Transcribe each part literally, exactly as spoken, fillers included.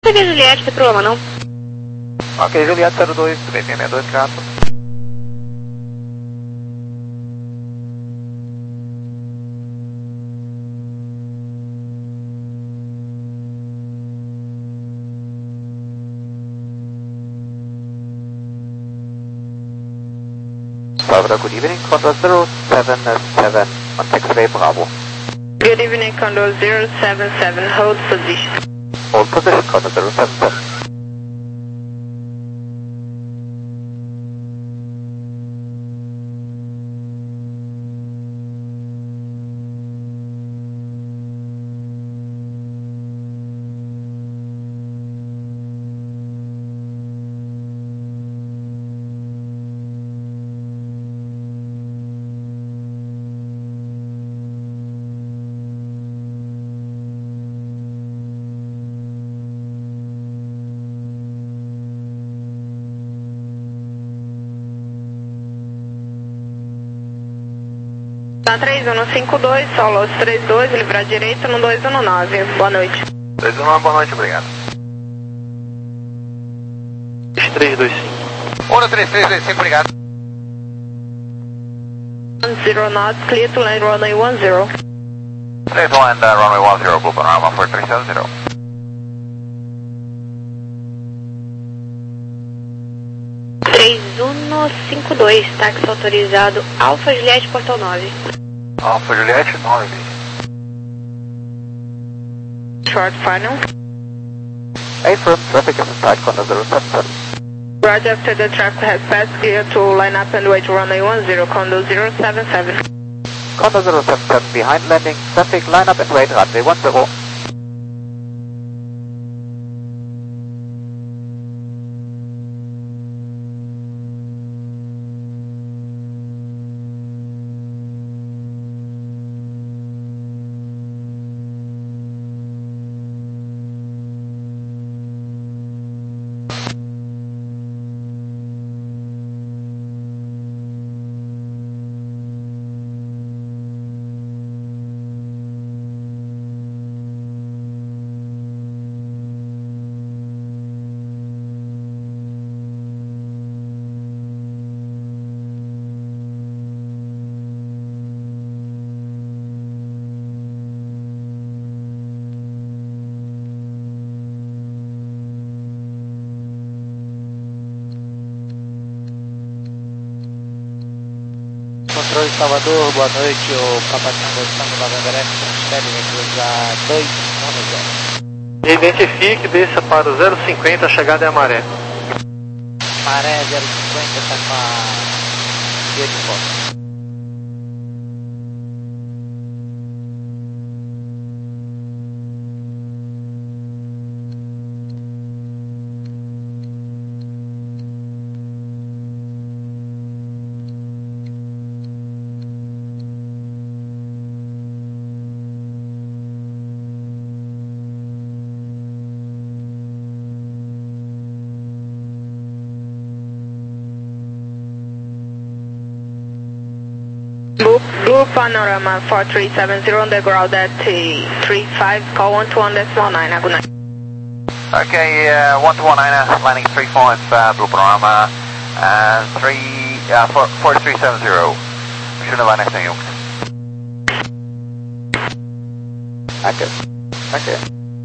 Peguei Juliette, não tem problema não. Ok, Juliette zero dois, três seis seis dois, quatro. Barbara, good evening, Condor zero seven seven, on X-ray Bravo. Good evening, Condor zero seven seven, hold position. Hold position, Condor zero seven seven. Tá três um cinco dois, solo três dois, livrar direito no dois um nove, boa noite. dois um nove, boa noite, obrigado. três dois cinco. um três três dois cinco, obrigado. zero knots, clear to land runway one zero. Clear to land uh, runway one zero, Blue Panorama four three seven zero. três um cinco dois, táxi autorizado, Alfa Juliette, Portal nove. Alfa Juliette nove. Short final. Affirm, traffic is inside Condor zero seven seven. Roger, after the traffic has passed, clear to line up and wait runway one zero, Condor zero seven seven. Condor zero seven seven, behind landing, traffic, line up and wait, runway one zero. Controle Salvador, boa noite, o Papa Tango Tango November X, transfere a dois um zero. Identifique e desça para o zero cinquenta, a chegada é a Maré. Maré zero cinquenta está com a guia de volta. Blue, Blue Panorama four three seven zero on the ground at three five, call one two one decimal nine, good night. Okay, uh, one two one nine, uh, landing three five, uh, Blue Panorama, uh, three, uh, four, four three seven zero. Schöne Weihnachten, Jungs. Danke. Danke.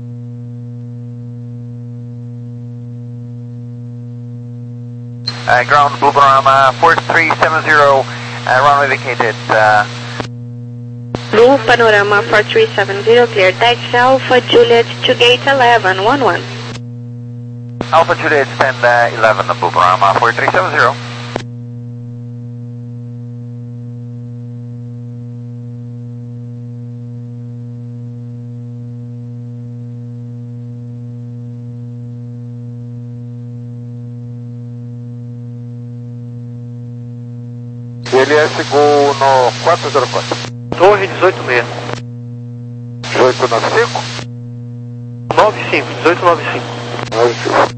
Uh, ground Blue Panorama four three seven zero. Uh, runway vacated. Uh... Blue Panorama four three seven zero, clear taxi Alpha Juliet to gate eleven one one. Alpha Juliet stand uh, eleven, Blue Panorama four three seven zero. Ele é chegou no quatro zero quatro. Torre dezoito seis. dezoito nove cinco? nove cinco, dezoito nove cinco. nove cinco.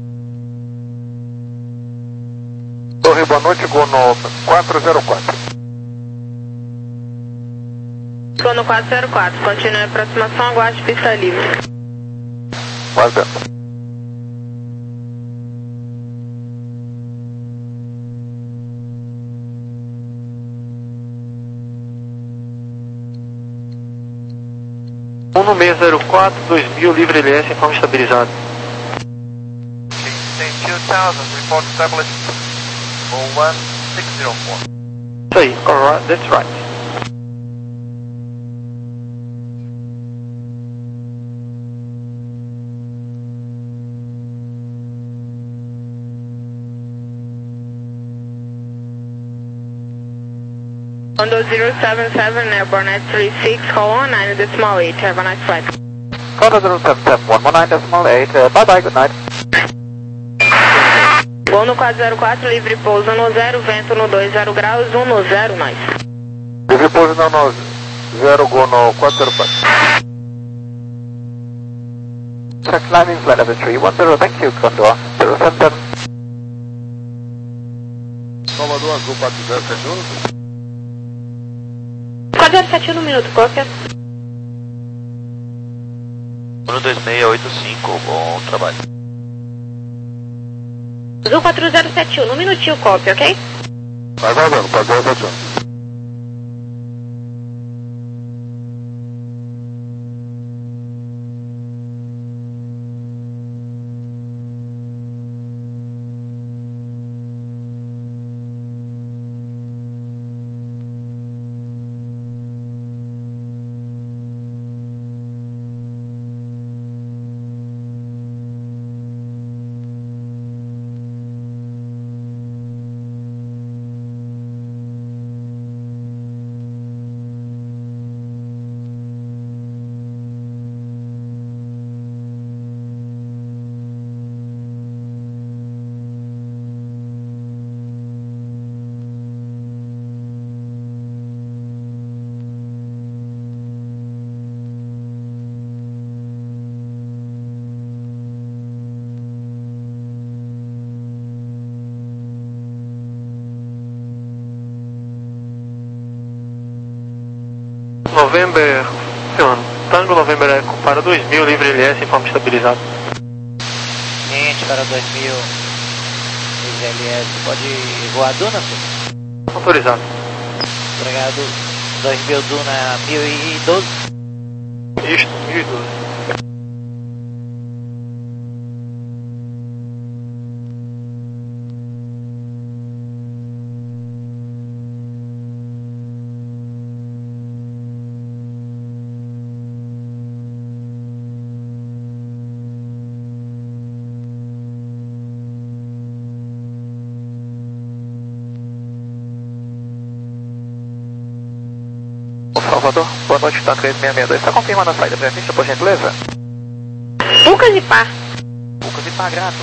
Torre, boa noite, chegou no quatro zero quatro. Estou no quatro zero quatro, continue a aproximação, aguarde pista livre. Guardando. no seis zero quatro, dois mil, livre L S, informe estabilizado. Tem two thousand, report established for one six zero four. Isso aí, alright, that's right. one zero seven seven, airborne at three six, call one nine decimal eight, have a nice flight. Contact zero seven seven one one nine decimal eight, uh, bye bye, good night. Voo no quatro zero quatro, livre pouso no zero, vento no dois zero graus, um no zero, nice. Livre pouso no no zero, go no quatro zero quatro. Check climbing flight level three one zero, thank you, Condor zero seven seven. Salvador Azul quatro zero sete um. quatro zero sete um no minuto, qualquer. um dois seis oito cinco, bom trabalho. Azul quatro zero sete um, no minutinho, copy, ok? Tá aguardando, quatro zero sete um. November, senhor, Tango November Echo para dois mil, livre L S, informe estabilizado. Cliente para dois mil, livre L S, pode voar Duna, senhor? Autorizado. Obrigado, dois mil Duna mil e doze. Isto, mil e doze. Salvador, boa noite, tá três seis seis dois, está confirmando a saída prevista, por gentileza? Lucas e Pá. Lucas e Pá, grato.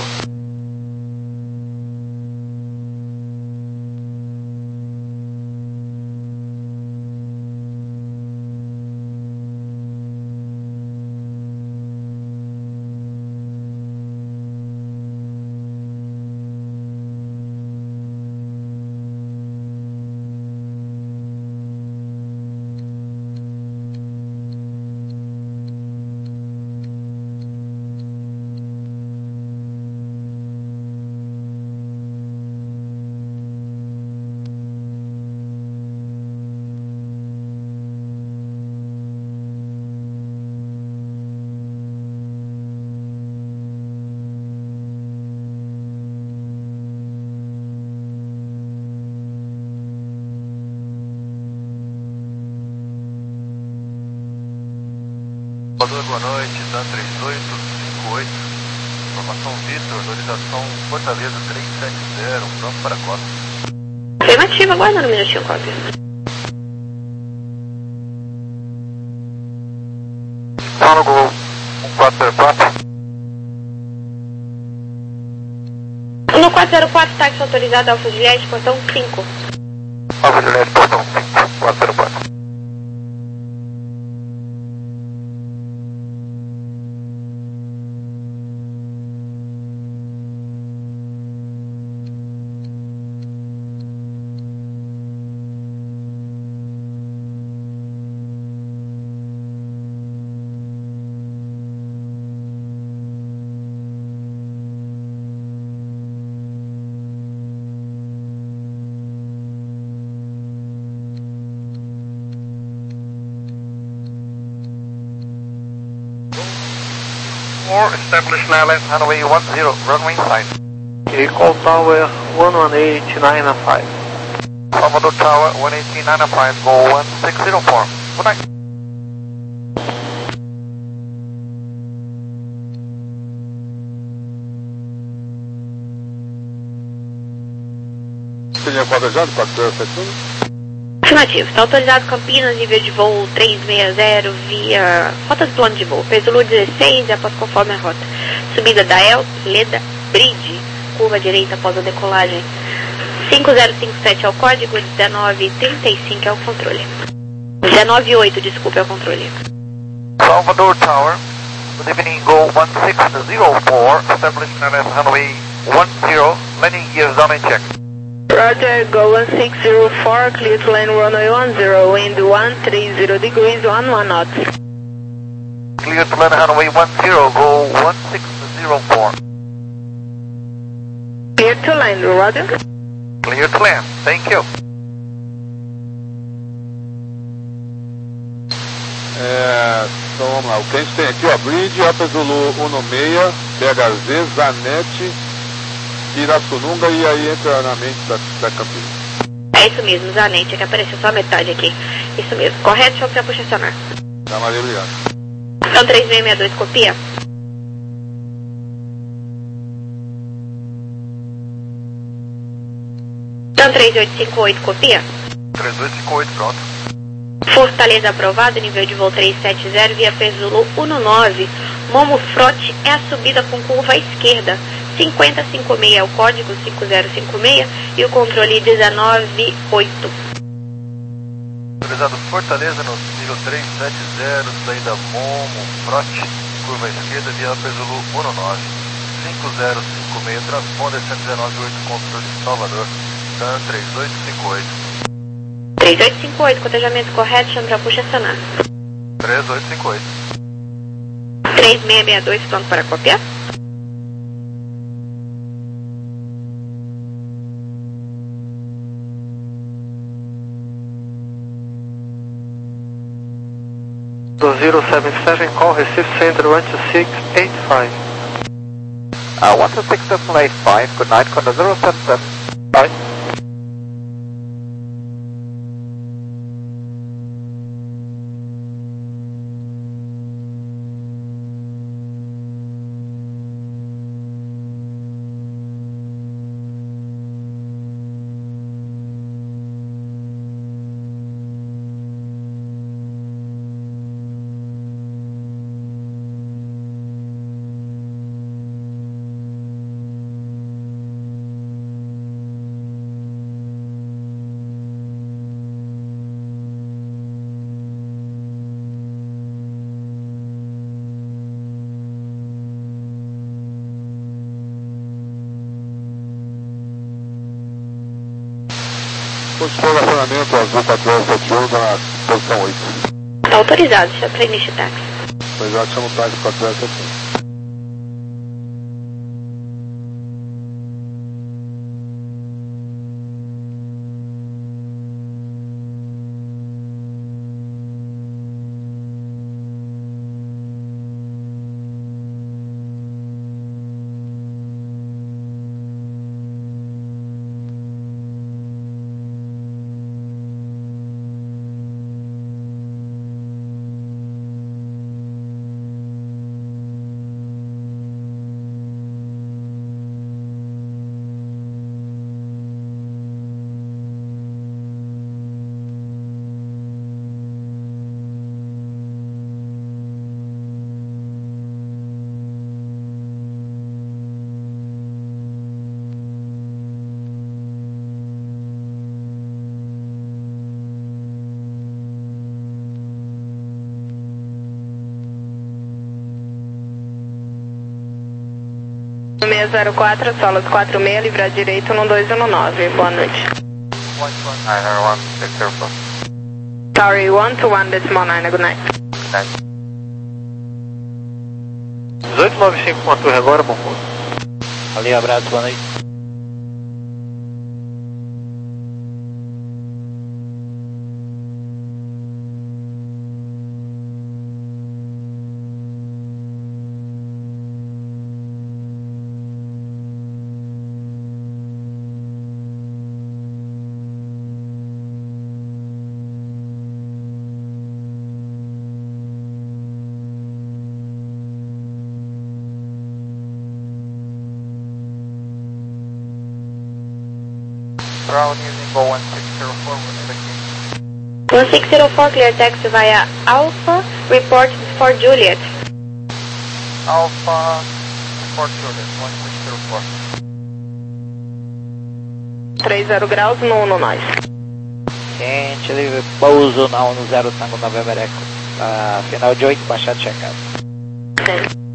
Salvador, boa noite, Dan três oito cinco oito. Informação Vitor, localização Fortaleza três sete zero, pronto para a costa. Afirmativa, aguardando um minutinho, copy. Fala, Gol um quatro zero quatro. No quatro zero quatro, táxi autorizado, Alfa Juliette, portão cinco. Alfa Juliette, portão cinco, quatro zero quatro. four, establish now left runway one zero, runway inside. Recall Tower one one eight nine five. Salvador Tower one eight nine five, go one six zero four. Good night. Seria quadrejado, quatro zero sete um? Afirmativo. Está autorizado Campinas, nível de voo três seis zero via rota do plano de voo. Peso Lu dezesseis, após conforme a rota. Subida da El, Leda, Bridge, curva direita após a decolagem. cinco zero cinco sete é o código, dezenove trinta e cinco é o controle. dezenove oito, desculpe, é o controle. Salvador Tower, good evening, go one six zero four, establish now left runway one zero, landing gears down and check. Roger, go one six zero four, clear to land runway one zero, wind one three zero degrees, one one knots. Clear to land runway one zero, go one six zero four. Clear to land, Roger. Clear to land, thank you. É, então vamos lá, o que a gente tem aqui, ó, Bridge, Alpha Zulu um seis, B H Z, Zanetti, Pirassununga e aí entra na mente da, da Campinas. É isso mesmo, Zanetti, é que apareceu só a metade aqui. Isso mesmo, correto, deixa eu puxar acionar. Tá, Maria, obrigado. Então três seis seis dois, copia. Então três oito cinco oito, copia. três oito cinco oito, pronto. Fortaleza aprovado, nível de voo três sete zero via Peso um nove. Momo Frote é a subida com curva à esquerda. cinquenta e cinco seis é o código, cinco zero cinco seis e o controle dezenove oito. Autorizado Fortaleza no nível três sete zero, saída Momo, Frote, curva à esquerda via Pesulu um nove. cinco zero cinco seis, transponder cento e dezenove oito, controle Salvador, Dan três oito cinco oito. três oito cinco oito, cotejamento correto, chama para puxa acionar. três oito cinco oito. três seis seis dois, pronto para copiar. zero seven seven, call Recife Center one two six eight five. Uh, one two six eight five, good night, Conda zero seven seven. Bye. Posicionamento azul quatro zero sete um na posição oito. Tá autorizado, deixa para início de táxi. Pois já chama o táxi quatro zero sete um. seis zero quatro, solas quatro seis, livrar direito no dois um nove, boa noite. Sorry, one two one decimal nine, good night. dezoito nove cinco com a torre agora, bom pouso. Valeu, abraço, boa noite. Brown using Go one six zero four, what's the key? one six zero four, clear taxi via Alpha, report for Juliet. Alpha, report Juliet, one six zero four. trinta graus no Uno nós. Gente, livre, pouso na Uno zero Tango November Echo. Uh, final de oito, baixado checado. Sim.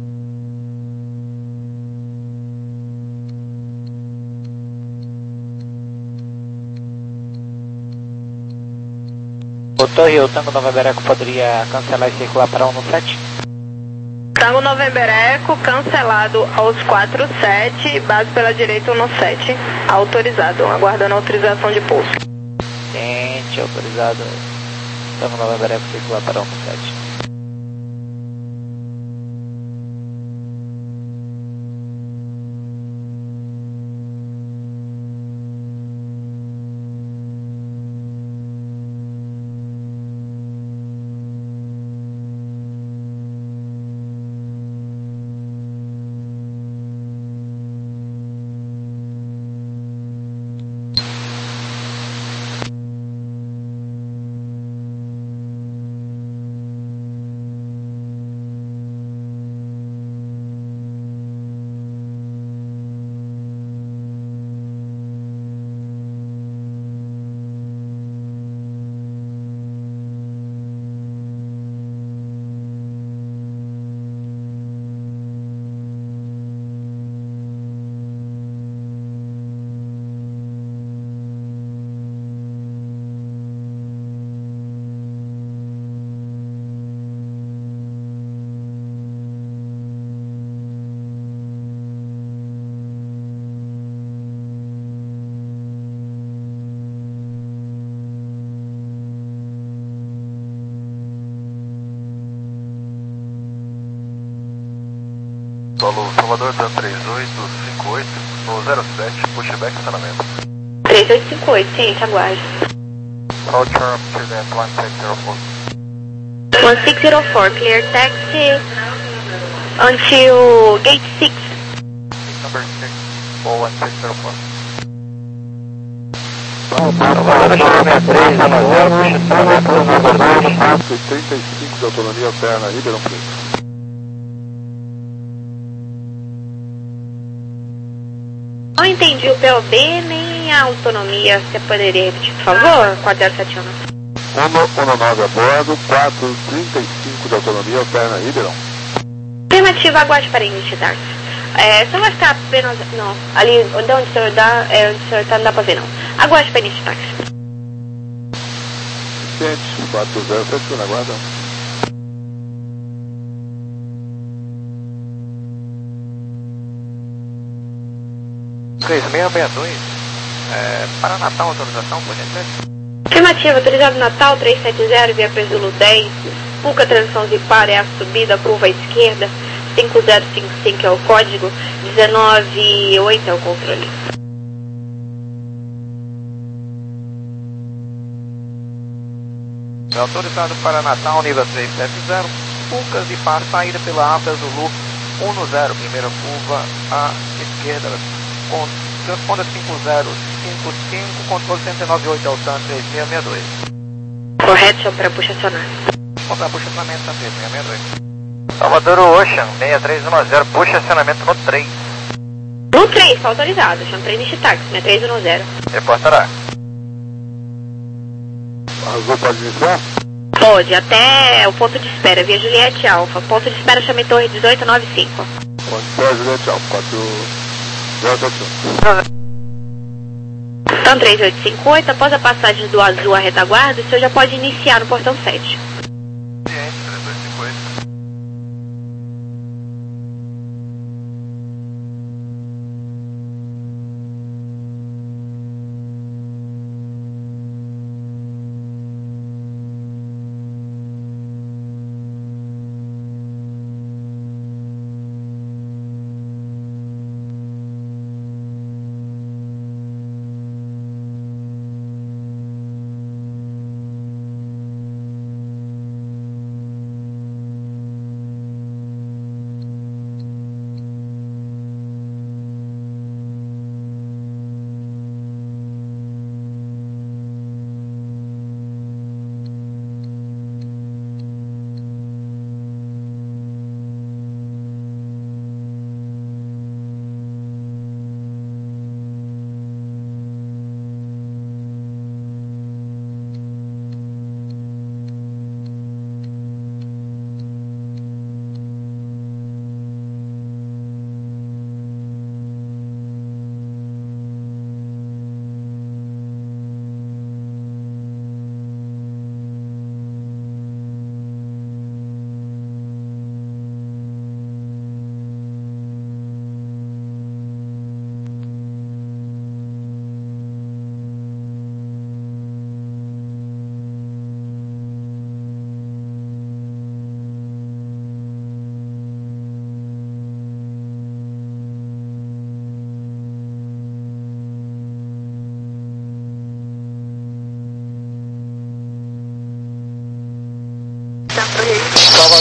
O Torre, o Tango November Echo poderia cancelar e circular para Uno sete? Tango November Echo, cancelado aos quatro sete, base pela direita Uno sete, autorizado, aguardando autorização de pouso. Gente, autorizado. Tango November Echo circular para Uno sete. Solo Salvador, Dan três oito cinco oito, no zero sete, pushback estacionamento. três oito cinco oito, ciente, aguarde. Culture up to that one six zero four. one six zero four, clear taxi until gate six. Number six, four one six zero four. Salvador, chegou sessenta e três, zero zero, puxa estacionamento, número dois. trinta e cinco de autonomia, perna, Ribeirão Preto. Não entendi o P O B nem a autonomia. Você poderia repetir, por favor? quatro zero sete um. Uno nove a bordo, quatro trinta e cinco de autonomia, perna, Ribeirão. Afirmativa, aguarde para iniciar. É, só vai ficar apenas... Não, ali onde o senhor dá, é, onde o senhor tá, não dá pra ver não. Aguarde para iniciar. Ciente, quatro zero sete um, aguarda. três seis seis dois, é, para Natal, autorização, por gentileza? Afirmativa, autorizado Natal três sete zero, via Presulo dez, Puca, transição Zipar, é a subida, curva à esquerda, cinco zero cinco cinco é o código, dezenove oito é o controle. É autorizado para Natal, nível três sete zero, Puca, Zipar, saída pela Abra Zulu, um zero, primeira curva à esquerda, com transponder cinco zero cinco cinco, controle cento e nove oito, Altan três seis seis dois. Correto, senhor, para puxa acionar. Comprar puxa acionamento na três seis seis dois. Salvador Ocean, seis três um zero, puxa acionamento no três. No três, está autorizado, chama para iniciar táxi, né? três um zero. Reportará. Arrasou, pode iniciar? Pode, até o ponto de espera, via Juliette Alfa. Ponto de espera, chame Torre dezoito nove cinco. Pode ser, Juliette Alfa, quatro zero sete um. Então três oito cinco oito, após a passagem do azul à retaguarda, o senhor já pode iniciar no portão sete. Ciente, três dois cinco oito.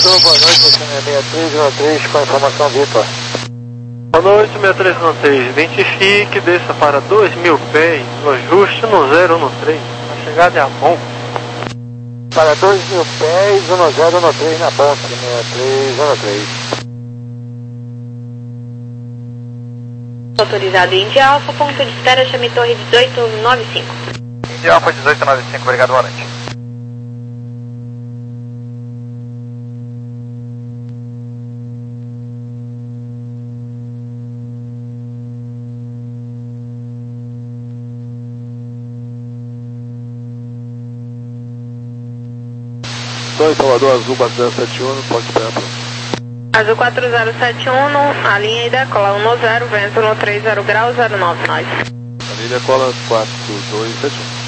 Salvador, boa noite, você é seis três um três com a informação Vitor. Boa noite, seis três um seis. Identifique, desça para dois mil pés, no ajuste no zero um três, na chegada é a bom. Para dois mil pés, um zero um três na ponte, seis três um três. Autorizado Indy Alfa, ponto de espera, chame torre dezoito noventa e cinco. Indy Alfa dezoito noventa e cinco, obrigado, boa noite. Torre Salvador, Azul quatro zero sete um, pode esperar para Azul quatro zero sete um, a linha e decola um zero, vento no três zero graus, zero nove, nós. a linha decola quatro dois sete um.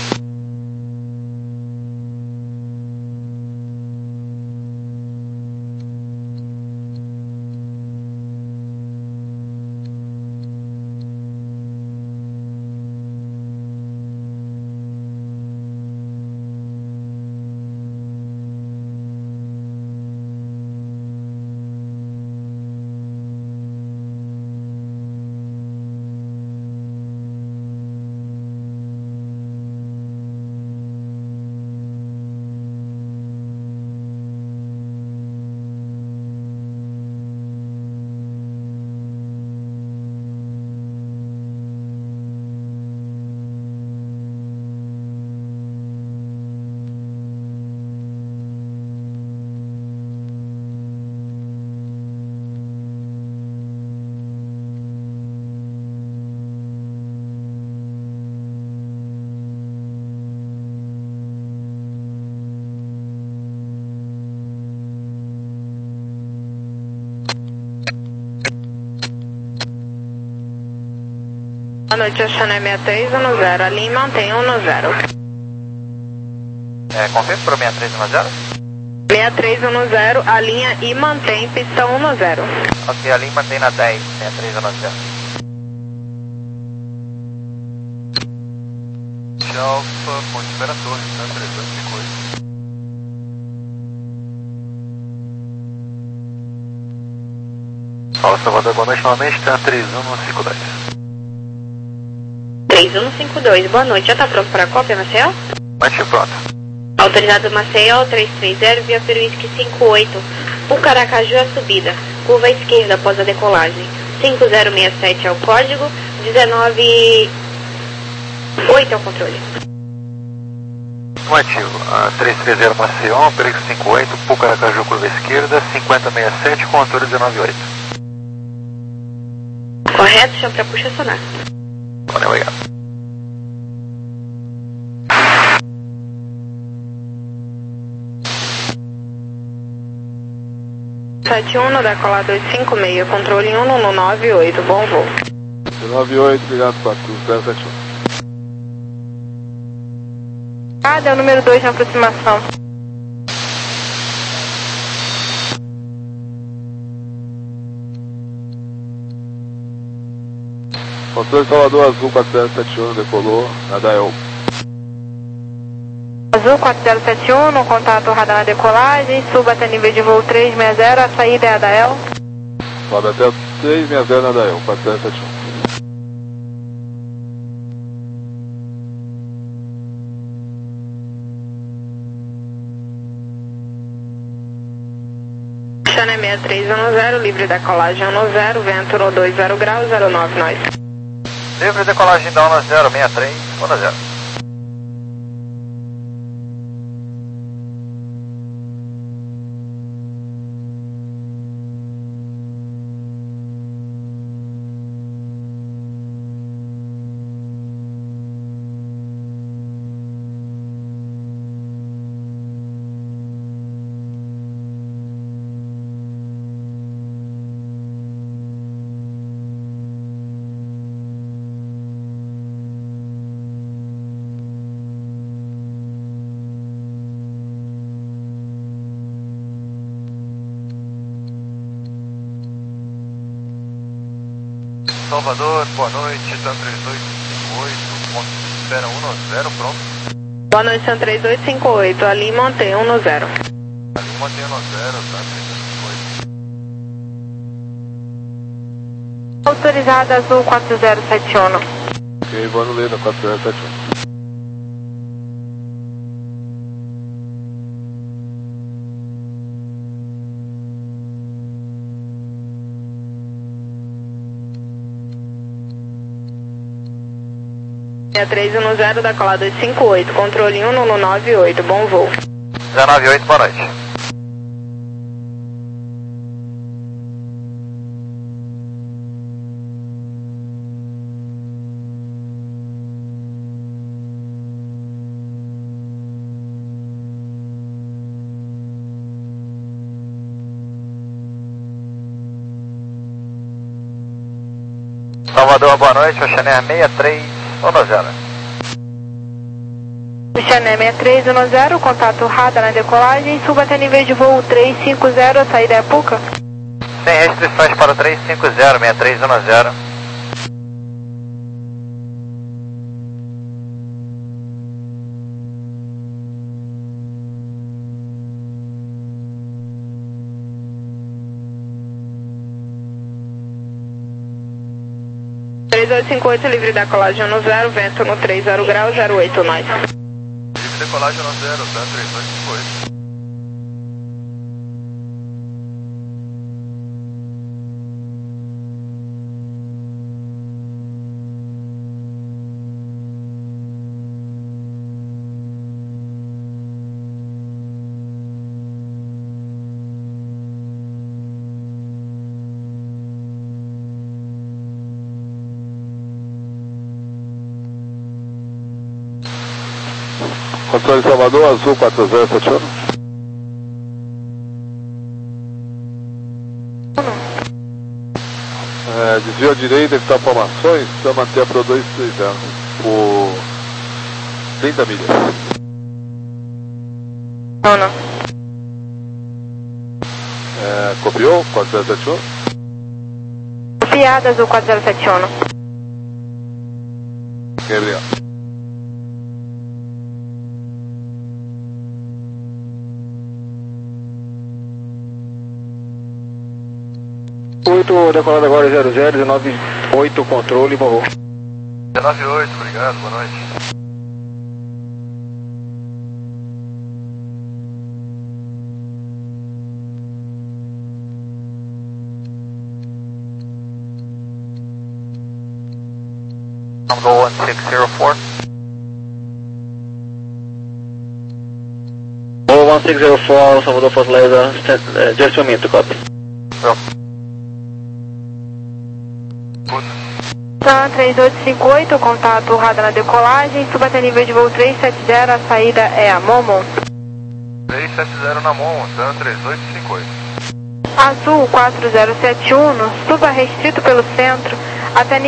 Boa noite, Oceana seis três um zero, a linha mantém um zero. É, confirme para seis três um zero? seis três um zero, a linha e mantém pistão um zero. Ok, a linha mantém na dez, seis três um zero. Alfa, ponte espera torre, tá? três dois cinco oito. Fala, Salvador, boa noite novamente, tá? três um cinco dois. três um cinco dois, boa noite. Já está pronto para a cópia, Maceió? Mate pronto. Autorizado Maceió, três três zero, via Peruísque cinco oito. Pucaracaju a subida. Curva à esquerda após a decolagem. cinco zero seis sete é o código, dezenove oito é o controle. Ativo, a três três zero Maceió, Peruísque cinco oito, Pucaracaju curva à esquerda, cinquenta sessenta e sete, controle dezenove oito. Correto, chama para puxa sonar. Valeu, obrigado. sete um no decolar dois cinco seis, controle um no nove oito, bom voo. nove oito, obrigado, quatro zero sete um. Cadê o número dois na aproximação? Controle Salvador, Azul quatro zero sete um, decolou, Nadael. Azul quatro zero sete um, no contato radar na decolagem, suba até nível de voo três seis zero, a saída é a Adael. Sobe até três seis zero, Nadael, quatro zero sete um. Chana seis três um zero, livre decolagem um zero, vento no dois zero graus, zero nove, nós. Livre decolagem da um zero, seis três um zero. Salvador, boa noite, TAM três dois cinco oito, ponto de espera um zero, pronto. Boa noite, TAM três dois cinco oito, a linha mantém um zero. A linha mantém um zero, tá? Autorizada Azul quatro zero sete um. Ok, Vano Leda, quatro zero sete um. seis três um zero da cola dois cinco oito, controle um no nove oito, bom voo. zero nove oito, boa noite. Salvador, boa noite, Oceaneer seis três um zero. Oceaneer seis três um zero, contato radar na decolagem, suba até nível de voo três cinco zero, a saída é Puca. Sem restrições para o três cinco zero, seis três um zero. três oito cinco oito, livre da colagem no zero, vento no três zero graus, zero oito nós. Livre decolagem no zero, tá? três oito cinco oito. Controle Salvador, Azul quatro zero sete um. É, desvio à direita, evitar formações, para manter a Pro dois três zero por trinta milhas. Não, não. É, copiou, quatro zero sete um. Copiada Azul quatro zero sete um. Ok, obrigado. oito, decolado agora zero zero, dezenove oito, controle, bom voo. dezenove oito, obrigado, boa noite. Go one six zero four. Go one six zero four, Salvador Fortaleza, uh, just a minute, copy. Well. Sam três oito cinco oito, contato radar na decolagem, suba até nível de voo três sete zero, a saída é a Momo. três sete zero na mão, Sam três oito cinco oito. Azul quatro zero sete um, suba restrito pelo centro, até nível